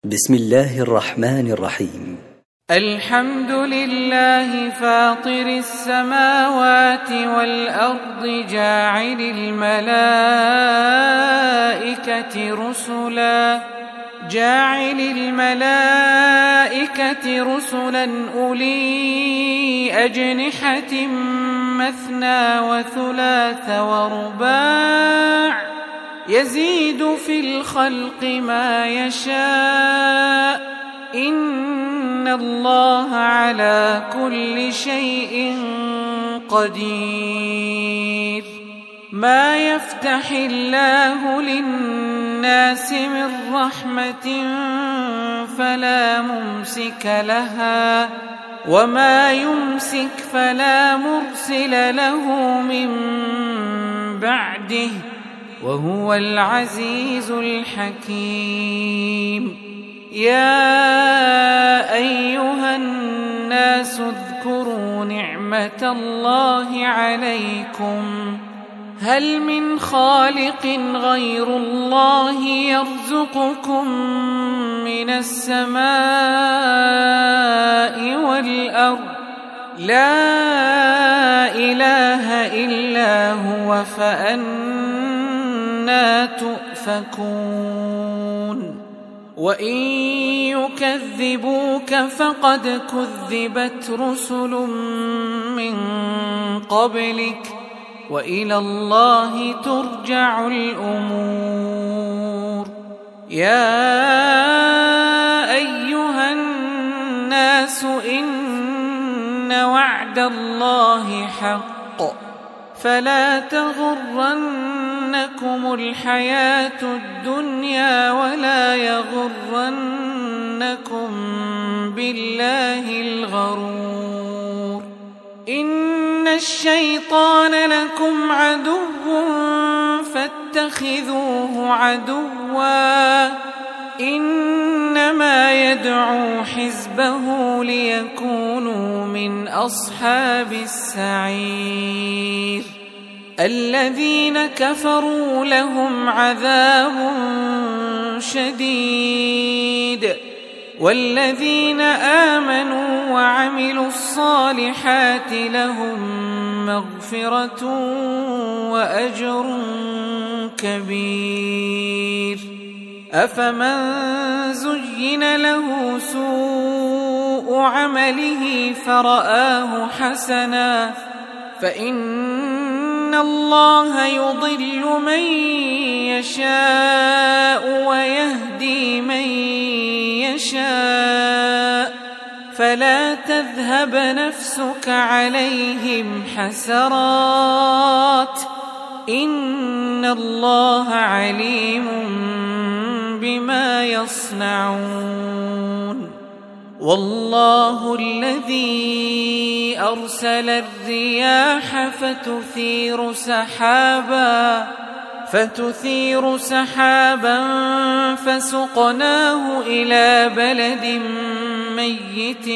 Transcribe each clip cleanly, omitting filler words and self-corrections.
بسم الله الرحمن الرحيم. الحمد لله فاطر السماوات والأرض جاعل الملائكة رسلا أولي أجنحة مثنى وثلاث ورباع يزيد في الخلق ما يشاء إن الله على كل شيء قدير. ما يفتح الله للناس من رحمة فلا ممسك لها وما يمسك فلا مرسل له من بعده وهو العزيز الحكيم. يا أيها الناس اذكروا نعمة الله عليكم هل من خالق غير الله يرزقكم من السماء والأرض لا إله إلا هو فأنى تؤفكون. وإن يكذبوك فقد كذبت رسل من قبلك وإلى الله ترجع الأمور. يا أيها الناس إن وعد الله حق فلا تغرنكم الحياة الدنيا ولا يغرنكم بالله الغرور. إن الشيطان لكم عدو فاتخذوه عدوا إنما يدعو حزبه ليكونوا من أصحاب السعير. الذين كفروا لهم عذاب شديد والذين آمنوا وعملوا الصالحات لهم مغفرة وأجر كبير. أفمن زين له سوء عمله فرآه حسنا فإن الله يضل من يشاء ويهدي من يشاء فلا تذهب نفسك عليهم حسرات إن الله عليم بما يصنعون. والله الذي أرسل الرياح فتثير سحابا فسقناه إلى بلد ميت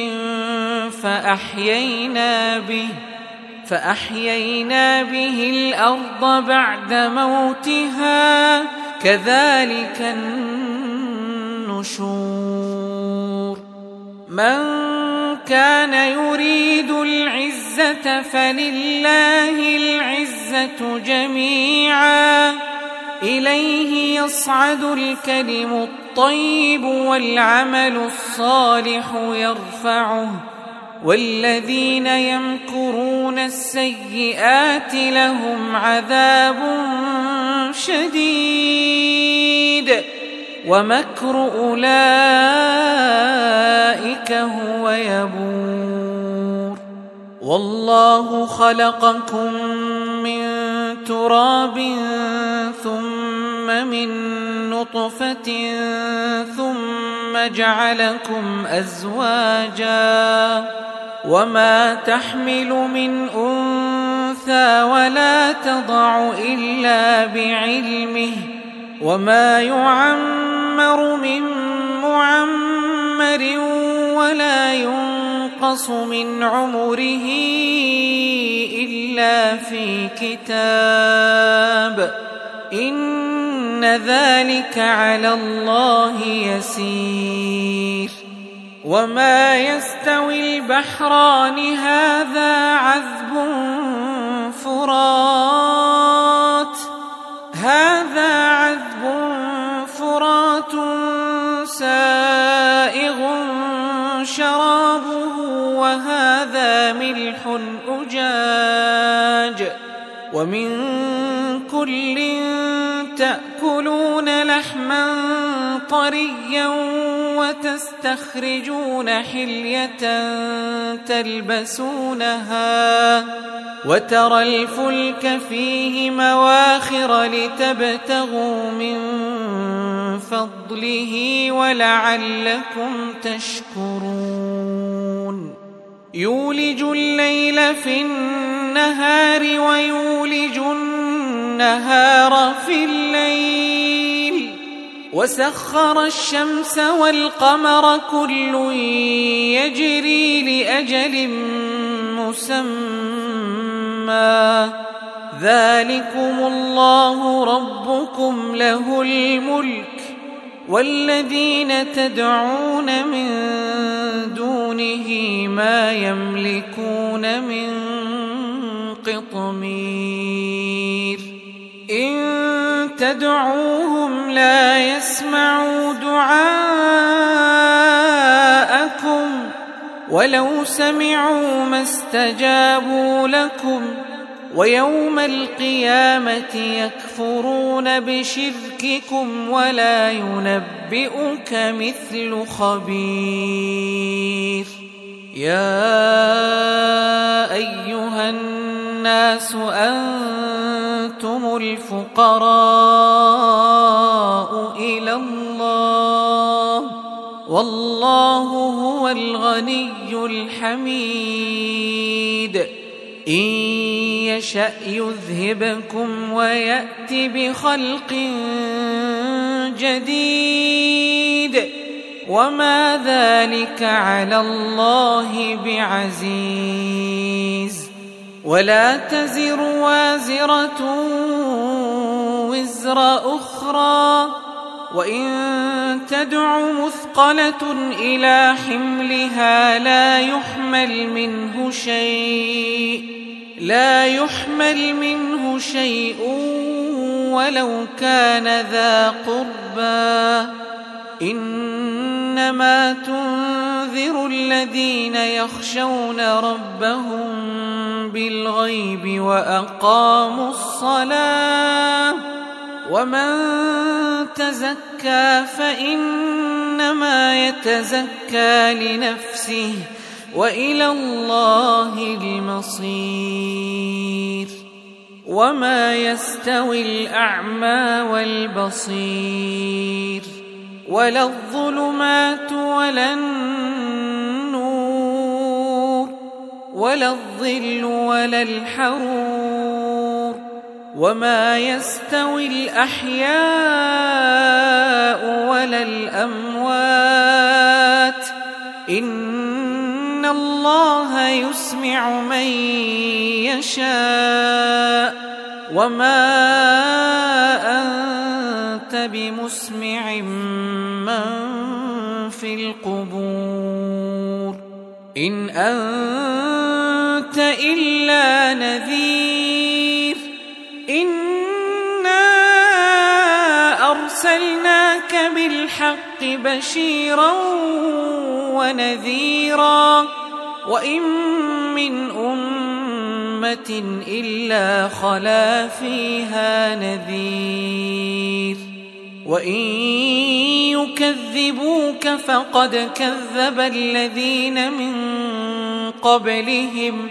فأحيينا به الأرض بعد موتها كذلك النشور. من كان يريد العزة فلله العزة جميعا إليه يصعد الكلم الطيب والعمل الصالح يرفعه والذين يمكرون السيئات لهم عذاب شديد ومكر أولئك هو يبور. والله خلقكم من تراب ثم من نطفة ثم جعلكم أزواجا وما تحمل من أنثى ولا تضع إلا بعلمه وما يعمر من معمر ولا ينقص من عمره إلا في كتاب إن ذلك على الله يسير وما يستوي البحران هذا عذب فرات سائغ شرابه وهذا ملح أجاج ومن كل تأكلون لحما طريا وتستخرجون حلية تلبسونها وترى الفلك فيه مواخر لتبتغوا من فضله ولعلكم تشكرون يولج الليل في النهار ويولج النهار في الليل وسخر الشمس والقمر كل يجري لأجل مسمى ذلكم الله ربكم له الملك والذين تدعون من دونه ما يملكون من قطمير إن تدعوهم لا يسمعوا دعاءكم ولو سمعوا ما استجابوا لكم ويوم القيامة يكفرون بشرككم ولا ينبئك مثل خبير يا أيها الناس أنتم الفقراء إلى الله والله هو الغني الحميد إن يشأ يذهبكم ويأت بخلق جديد وما ذلك على الله بعزيز ولا تزر وازرة وزر أخرى وإن تدع مثقلة إلى حملها لا يحمل منه شيء ولو كان ذا قربى إنما تنذر الذين يخشون ربهم بالغيب وأقاموا الصلاة ومن تزكى فإنما يتزكى لنفسه وإلى الله المصير وما يستوي الأعمى والبصير ولا الظلمات ولا النور ولا الظل ولا الحرور وما يستوي الأحياء ولا الأموات إن الله يسمع من يشاء وما أنت بمسمع من في القبور إن أنت إلا نذير إنا أرسلناك بالحق بشيرا ونذيرا وإن من أمة إلا خلا فيها نذير وإن يكذبوك فقد كذب الذين من قبلهم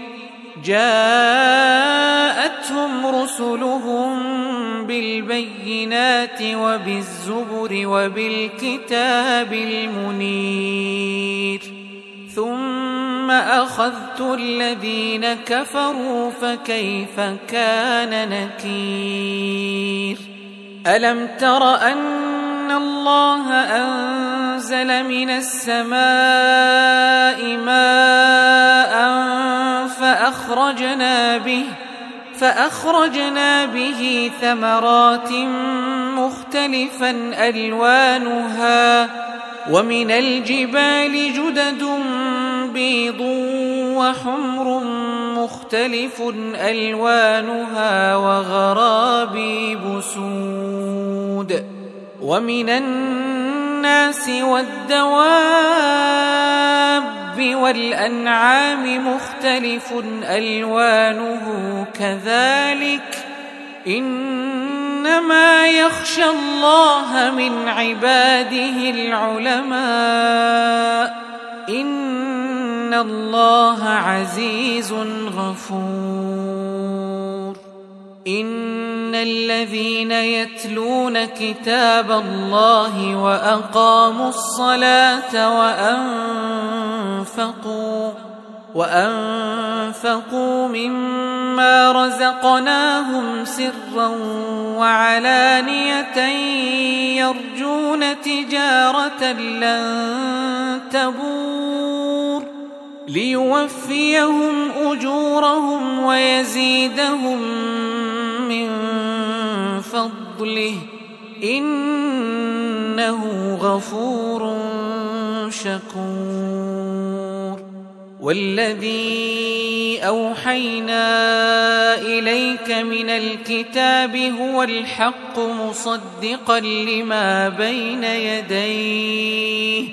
جاءتهم رسلهم بالبينات وبالزبر وبالكتاب المنير ثم أخذت الذين كفروا فكيف كان نكير ألم تر أن الله أنزل من السماء ماء فأخرجنا به ثمرات مختلفة مختلفا ألوانها ومن الجبال جدد بيض وحمر مختلف ألوانها وغرابيب سود ومن الناس والدواب والأنعام مختلف ألوانه كذلك إنما يخشى الله من عباده العلماء إن الله عزيز غفور إن الذين يتلون كتاب الله وأقاموا الصلاة وأنفقوا مما رزقناهم سرا وعلانية يرجون تجارة لن تبور ليوفيهم أجورهم ويزيدهم من فضله إنه غفور شكور والذي أوحينا إليك من الكتاب هو الحق مصدقا لما بين يديه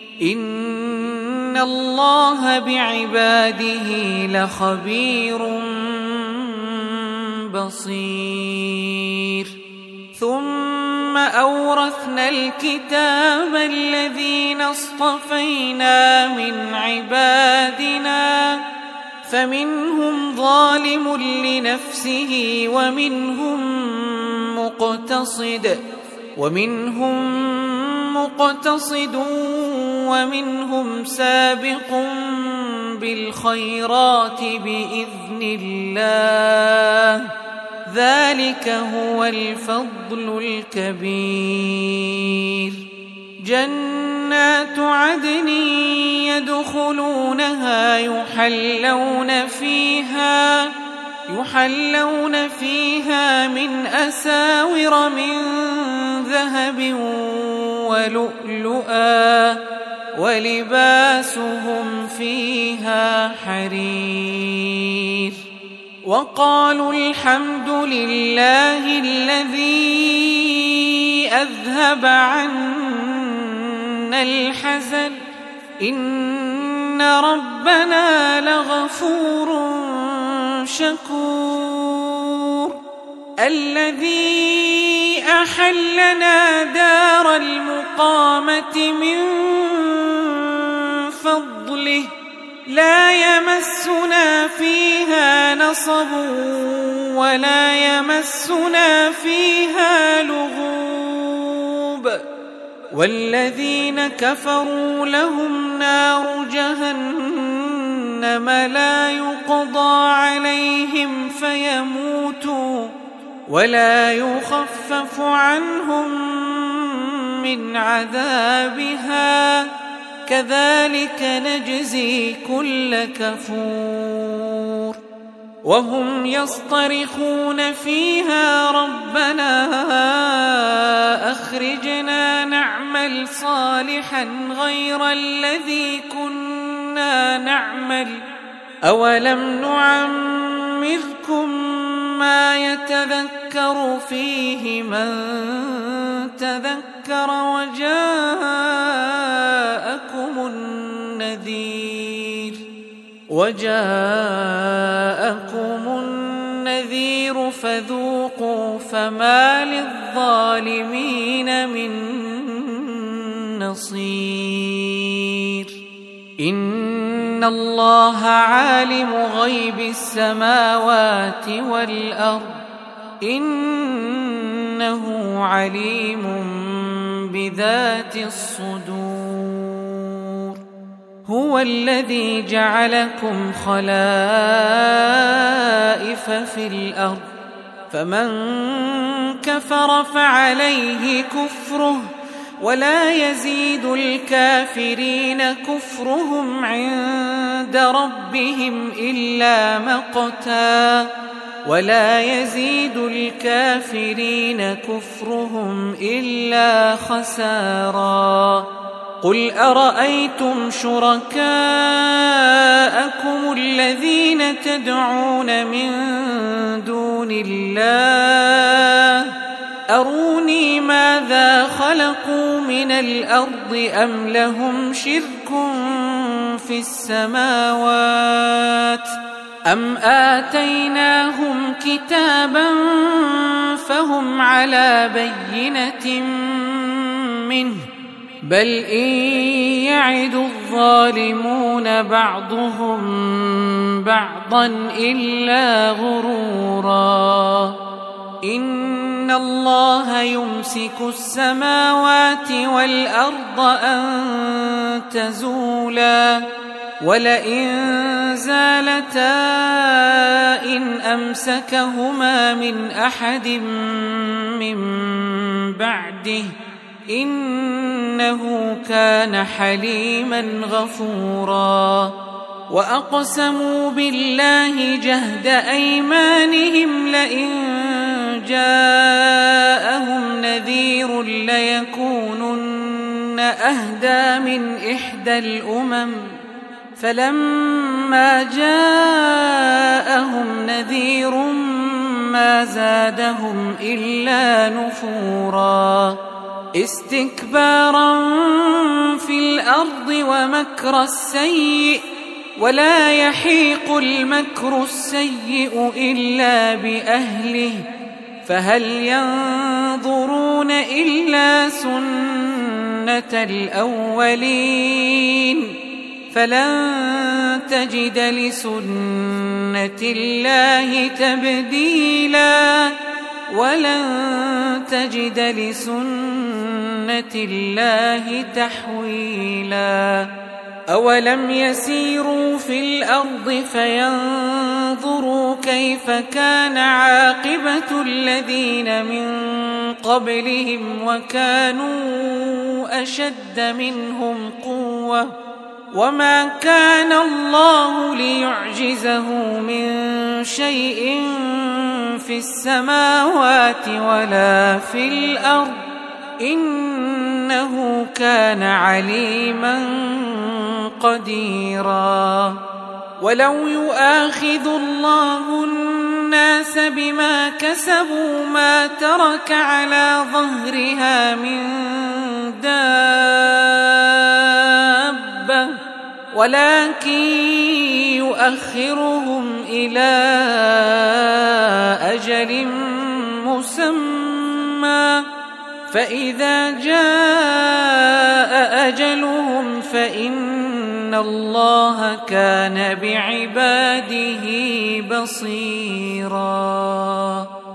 إن الله بعباده لخبير بصير ثم أورثنا الكتاب الذين اصطفينا من عبادنا فمنهم ظالم لنفسه ومنهم مقتصد ومنهم سابق بالخيرات بإذن الله ذلك هو الفضل الكبير جنات عدن يدخلونها يحلون فيها من أساور من ذهب ولؤلؤا ولباسهم فيها حرير وقالوا الحمد لله الذي أذهب عنا الحزن إن ربنا لغفور شكور الذي أحلنا دار المقامة من فضله لا يمسنا فيها نصب ولا يمسنا فيها لغوب والذين كفروا لهم نار جهنم لا يقضى عليهم فيموتوا ولا يخفف عنهم من عذابها كذلك نجزي كل كفور وهم يصطرخون فيها ربنا أخرجنا نعمل صالحا غير الذي كنا نعمل أولم نعمركم ما يتذكر فيه من تذكر وجاءكم النذير فذوقوا فما للظالمين من نصير إن الله عالم غيب السماوات والأرض إنه عليم بذات الصدور هو الذي جعلكم خلائف في الأرض فمن كفر فعليه كفره ولا يزيد الكافرين كفرهم عند ربهم إلا مقتا ولا يزيد الكافرين كفرهم إلا خسارا. قل أرأيتم شركاءكم الذين تدعون من دون الله أروني ماذا خلقوا من الأرض أم لهم شرك في السماوات أم آتيناهم كتابا فهم على بينة منه بل إن يعد الظالمون بعضهم بعضا إلا غرورا. إن الله يمسك السماوات والأرض أن تزولا ولئن زالتا إن أمسكهما من أحد من بعده إنه كان حليما غفورا. وأقسموا بالله جهد أيمانهم لئن جاءهم نذير ليكونن أهدى من إحدى الأمم فلما جاءهم نذير ما زادهم إلا نفورا. استكبارا في الأرض ومكر السيء ولا يحيق المكر السيء إلا بأهله فهل ينظرون إلا سنة الأولين فلن تجد لسنة الله تبديلا ولن تجد لسنة الله تحويلا. أولم يسيروا في الأرض فينظروا كيف كان عاقبة الذين من قبلهم وكانوا أشد منهم قوة وما كان الله ليعجزه من شيء في السماوات ولا في الأرض إنه كان عليما قديرا. ولو يؤاخذ الله الناس بما كسبوا ما ترك على ظهرها من دابة ولكن يؤخرهم إلى أجل مسمى فإذا جاء أجلهم فإن الله كان بعباده بصيراً.